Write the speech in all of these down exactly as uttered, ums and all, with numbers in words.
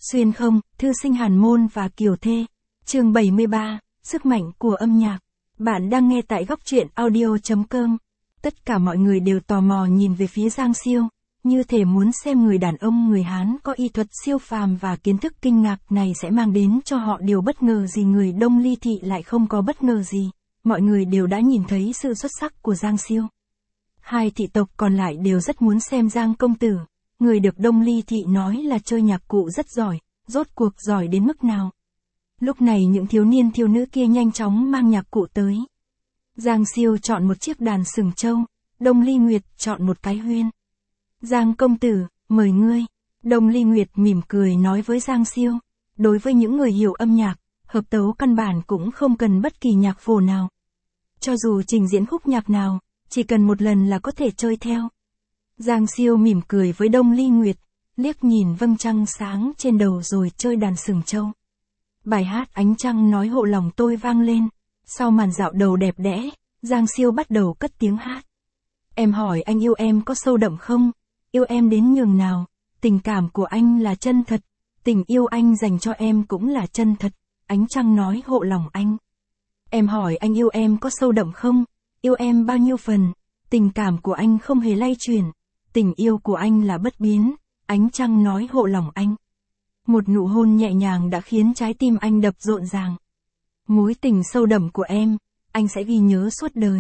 Xuyên không, thư sinh Hàn Môn và Kiều Thê. Chương bảy mươi ba, sức mạnh của âm nhạc. Bạn đang nghe tại góc truyện audio chấm com. Tất cả mọi người đều tò mò nhìn về phía Giang Siêu, như thể muốn xem người đàn ông người Hán có y thuật siêu phàm và kiến thức kinh ngạc này sẽ mang đến cho họ điều bất ngờ gì. Người Đông Ly Thị lại không có bất ngờ gì, mọi người đều đã nhìn thấy sự xuất sắc của Giang Siêu. Hai thị tộc còn lại đều rất muốn xem Giang công tử, người được Đông Ly Thị nói là chơi nhạc cụ rất giỏi, rốt cuộc giỏi đến mức nào. Lúc này những thiếu niên thiếu nữ kia nhanh chóng mang nhạc cụ tới. Giang Siêu chọn một chiếc đàn sừng trâu, Đông Ly Nguyệt chọn một cái huyên. Giang công tử, mời ngươi. Đông Ly Nguyệt mỉm cười nói với Giang Siêu. Đối với những người hiểu âm nhạc, hợp tấu căn bản cũng không cần bất kỳ nhạc phổ nào. Cho dù trình diễn khúc nhạc nào, chỉ cần một lần là có thể chơi theo. Giang Siêu mỉm cười với Đông Ly Nguyệt, liếc nhìn vầng trăng sáng trên đầu rồi chơi đàn sừng trâu. Bài hát Ánh Trăng Nói Hộ Lòng Tôi vang lên. Sau màn dạo đầu đẹp đẽ, Giang Siêu bắt đầu cất tiếng hát. Em hỏi anh yêu em có sâu đậm không? Yêu em đến nhường nào? Tình cảm của anh là chân thật. Tình yêu anh dành cho em cũng là chân thật. Ánh trăng nói hộ lòng anh. Em hỏi anh yêu em có sâu đậm không? Yêu em bao nhiêu phần? Tình cảm của anh không hề lay chuyển. Tình yêu của anh là bất biến. Ánh trăng nói hộ lòng anh. Một nụ hôn nhẹ nhàng đã khiến trái tim anh đập rộn ràng. Mối tình sâu đậm của em, anh sẽ ghi nhớ suốt đời.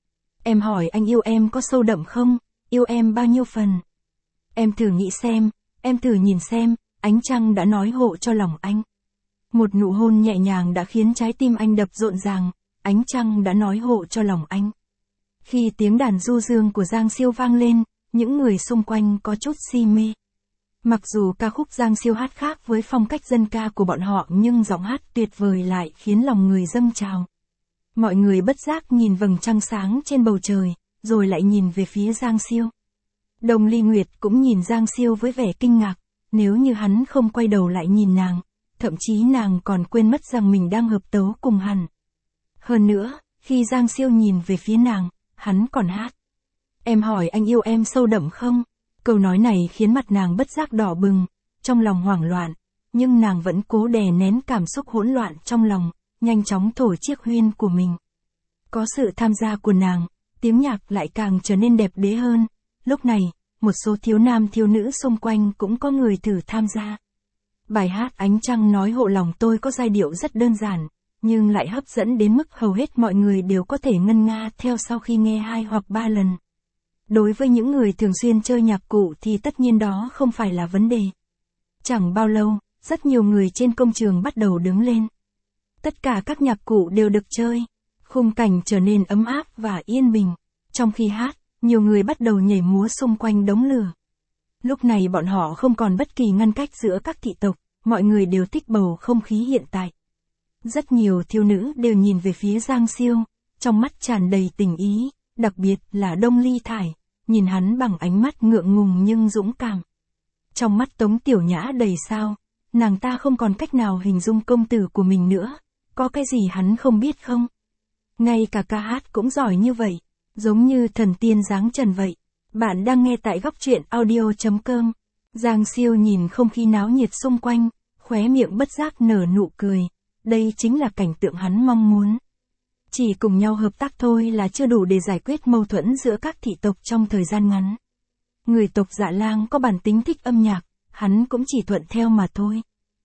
Em hỏi anh yêu em có sâu đậm không? Yêu em bao nhiêu phần? Em thử nghĩ xem, em thử nhìn xem, ánh trăng đã nói hộ cho lòng anh. Một nụ hôn nhẹ nhàng đã khiến trái tim anh đập rộn ràng, ánh trăng đã nói hộ cho lòng anh. Khi tiếng đàn du dương của Giang Siêu vang lên, những người xung quanh có chút si mê. Mặc dù ca khúc Giang Siêu hát khác với phong cách dân ca của bọn họ nhưng giọng hát tuyệt vời lại khiến lòng người dâng trào. Mọi người bất giác nhìn vầng trăng sáng trên bầu trời, rồi lại nhìn về phía Giang Siêu. Đông Ly Nguyệt cũng nhìn Giang Siêu với vẻ kinh ngạc, nếu như hắn không quay đầu lại nhìn nàng, thậm chí nàng còn quên mất rằng mình đang hợp tấu cùng hắn. Hơn nữa, khi Giang Siêu nhìn về phía nàng, hắn còn hát. Em hỏi anh yêu em sâu đậm không? Câu nói này khiến mặt nàng bất giác đỏ bừng, trong lòng hoảng loạn, nhưng nàng vẫn cố đè nén cảm xúc hỗn loạn trong lòng, nhanh chóng thổi chiếc huyên của mình. Có sự tham gia của nàng, tiếng nhạc lại càng trở nên đẹp đẽ hơn. Lúc này, một số thiếu nam thiếu nữ xung quanh cũng có người thử tham gia. Bài hát Ánh Trăng Nói Hộ Lòng Tôi có giai điệu rất đơn giản, nhưng lại hấp dẫn đến mức hầu hết mọi người đều có thể ngân nga theo sau khi nghe hai hoặc ba lần. Đối với những người thường xuyên chơi nhạc cụ thì tất nhiên đó không phải là vấn đề. Chẳng bao lâu, rất nhiều người trên công trường bắt đầu đứng lên. Tất cả các nhạc cụ đều được chơi, khung cảnh trở nên ấm áp và yên bình. Trong khi hát, nhiều người bắt đầu nhảy múa xung quanh đống lửa. Lúc này bọn họ không còn bất kỳ ngăn cách giữa các thị tộc, mọi người đều thích bầu không khí hiện tại. Rất nhiều thiếu nữ đều nhìn về phía Giang Siêu, trong mắt tràn đầy tình ý, đặc biệt là Đông Ly Thải, nhìn hắn bằng ánh mắt ngượng ngùng nhưng dũng cảm. Trong mắt Tống Tiểu Nhã đầy sao, nàng ta không còn cách nào hình dung công tử của mình nữa, có cái gì hắn không biết không? Ngay cả ca hát cũng giỏi như vậy, giống như thần tiên giáng trần vậy. Bạn đang nghe tại góc truyện audio chấm com. Giang Siêu nhìn không khí náo nhiệt xung quanh, khóe miệng bất giác nở nụ cười. Đây chính là cảnh tượng hắn mong muốn. Chỉ cùng nhau hợp tác thôi là chưa đủ để giải quyết mâu thuẫn giữa các thị tộc trong thời gian ngắn. Người tộc Dạ Lang có bản tính thích âm nhạc, hắn cũng chỉ thuận theo mà thôi.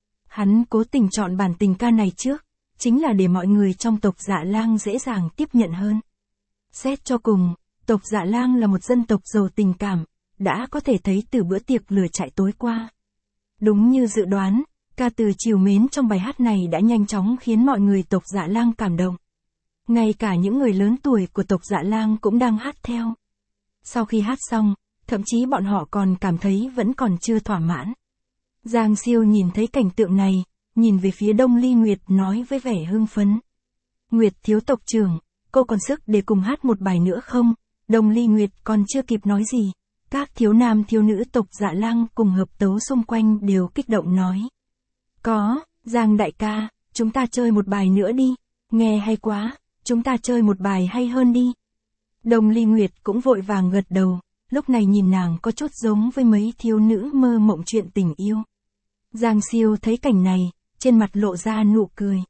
Hắn cố tình chọn bản tình ca này trước, chính là để mọi người trong tộc Dạ Lang dễ dàng tiếp nhận hơn. Xét cho cùng, tộc Dạ Lang là một dân tộc giàu tình cảm, đã có thể thấy từ bữa tiệc lửa trại tối qua. Đúng như dự đoán, ca từ trìu mến trong bài hát này đã nhanh chóng khiến mọi người tộc Dạ Lang cảm động. Ngay cả những người lớn tuổi của tộc Dạ Lang cũng đang hát theo. Sau khi hát xong, thậm chí bọn họ còn cảm thấy vẫn còn chưa thỏa mãn. Giang Siêu nhìn thấy cảnh tượng này, nhìn về phía Đông Ly Nguyệt nói với vẻ hưng phấn. Nguyệt thiếu tộc trưởng, cô còn sức để cùng hát một bài nữa không? Đông Ly Nguyệt còn chưa kịp nói gì, các thiếu nam thiếu nữ tộc Dạ Lang cùng hợp tấu xung quanh đều kích động nói. Có, Giang đại ca, chúng ta chơi một bài nữa đi, nghe hay quá, chúng ta chơi một bài hay hơn đi. Đông Ly Nguyệt cũng vội vàng gật đầu, lúc này nhìn nàng có chút giống với mấy thiếu nữ mơ mộng chuyện tình yêu. Giang Siêu thấy cảnh này, trên mặt lộ ra nụ cười.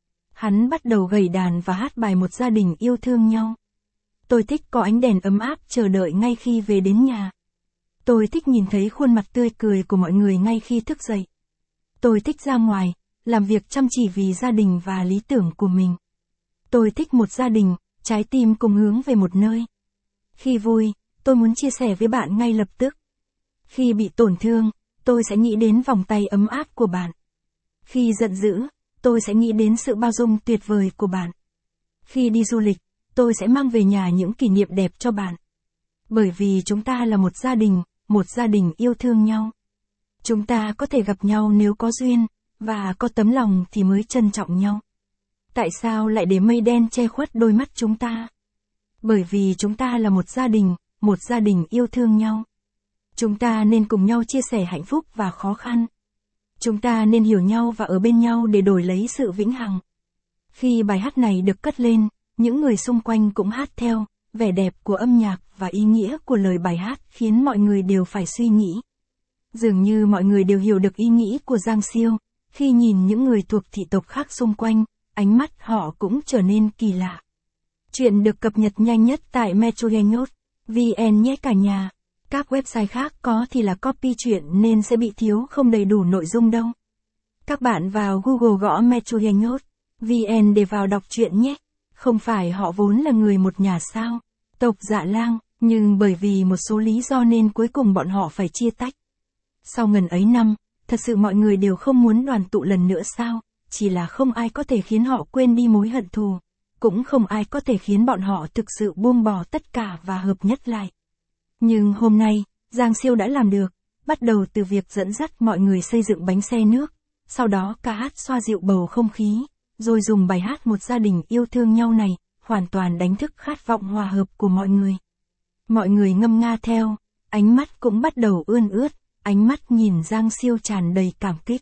Hắn bắt đầu gảy đàn và hát bài một gia đình yêu thương nhau. Tôi thích có ánh đèn ấm áp chờ đợi ngay khi về đến nhà. Tôi thích nhìn thấy khuôn mặt tươi cười của mọi người ngay khi thức dậy. Tôi thích ra ngoài, làm việc chăm chỉ vì gia đình và lý tưởng của mình. Tôi thích một gia đình, trái tim cùng hướng về một nơi. Khi vui, tôi muốn chia sẻ với bạn ngay lập tức. Khi bị tổn thương, tôi sẽ nghĩ đến vòng tay ấm áp của bạn. Khi giận dữ, tôi sẽ nghĩ đến sự bao dung tuyệt vời của bạn. Khi đi du lịch, tôi sẽ mang về nhà những kỷ niệm đẹp cho bạn. Bởi vì chúng ta là một gia đình, một gia đình yêu thương nhau. Chúng ta có thể gặp nhau nếu có duyên, và có tấm lòng thì mới trân trọng nhau. Tại sao lại để mây đen che khuất đôi mắt chúng ta? Bởi vì chúng ta là một gia đình, một gia đình yêu thương nhau. Chúng ta nên cùng nhau chia sẻ hạnh phúc và khó khăn. Chúng ta nên hiểu nhau và ở bên nhau để đổi lấy sự vĩnh hằng. Khi bài hát này được cất lên, những người xung quanh cũng hát theo, vẻ đẹp của âm nhạc và ý nghĩa của lời bài hát khiến mọi người đều phải suy nghĩ. Dường như mọi người đều hiểu được ý nghĩ của Giang Siêu, khi nhìn những người thuộc thị tộc khác xung quanh, ánh mắt họ cũng trở nên kỳ lạ. Chuyện được cập nhật nhanh nhất tại metrogenhot chấm vn nhé cả nhà. Các website khác có thì là copy chuyện nên sẽ bị thiếu không đầy đủ nội dung đâu. Các bạn vào Google gõ metrogenhot chấm vn để vào đọc truyện nhé. Không phải họ vốn là người một nhà sao? Tộc Dạ Lang, nhưng bởi vì một số lý do nên cuối cùng bọn họ phải chia tách. Sau ngần ấy năm, thật sự mọi người đều không muốn đoàn tụ lần nữa sao? Chỉ là không ai có thể khiến họ quên đi mối hận thù. Cũng không ai có thể khiến bọn họ thực sự buông bỏ tất cả và hợp nhất lại. Nhưng hôm nay, Giang Siêu đã làm được, bắt đầu từ việc dẫn dắt mọi người xây dựng bánh xe nước, sau đó ca hát xoa dịu bầu không khí, rồi dùng bài hát một gia đình yêu thương nhau này, hoàn toàn đánh thức khát vọng hòa hợp của mọi người. Mọi người ngâm nga theo, ánh mắt cũng bắt đầu ươn ướt, ánh mắt nhìn Giang Siêu tràn đầy cảm kích.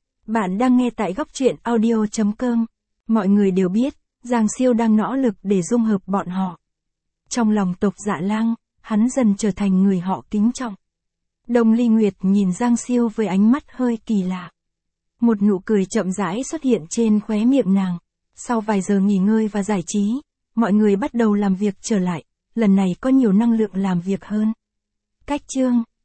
Bạn đang nghe tại góc truyện audio chấm com. Mọi người đều biết, Giang Siêu đang nỗ lực để dung hợp bọn họ. Trong lòng tộc Dạ Lang, hắn dần trở thành người họ kính trọng. Đồng Ly Nguyệt nhìn Giang Siêu với ánh mắt hơi kỳ lạ. Một nụ cười chậm rãi xuất hiện trên khóe miệng nàng. Sau vài giờ nghỉ ngơi và giải trí, mọi người bắt đầu làm việc trở lại, lần này có nhiều năng lượng làm việc hơn. Cách chương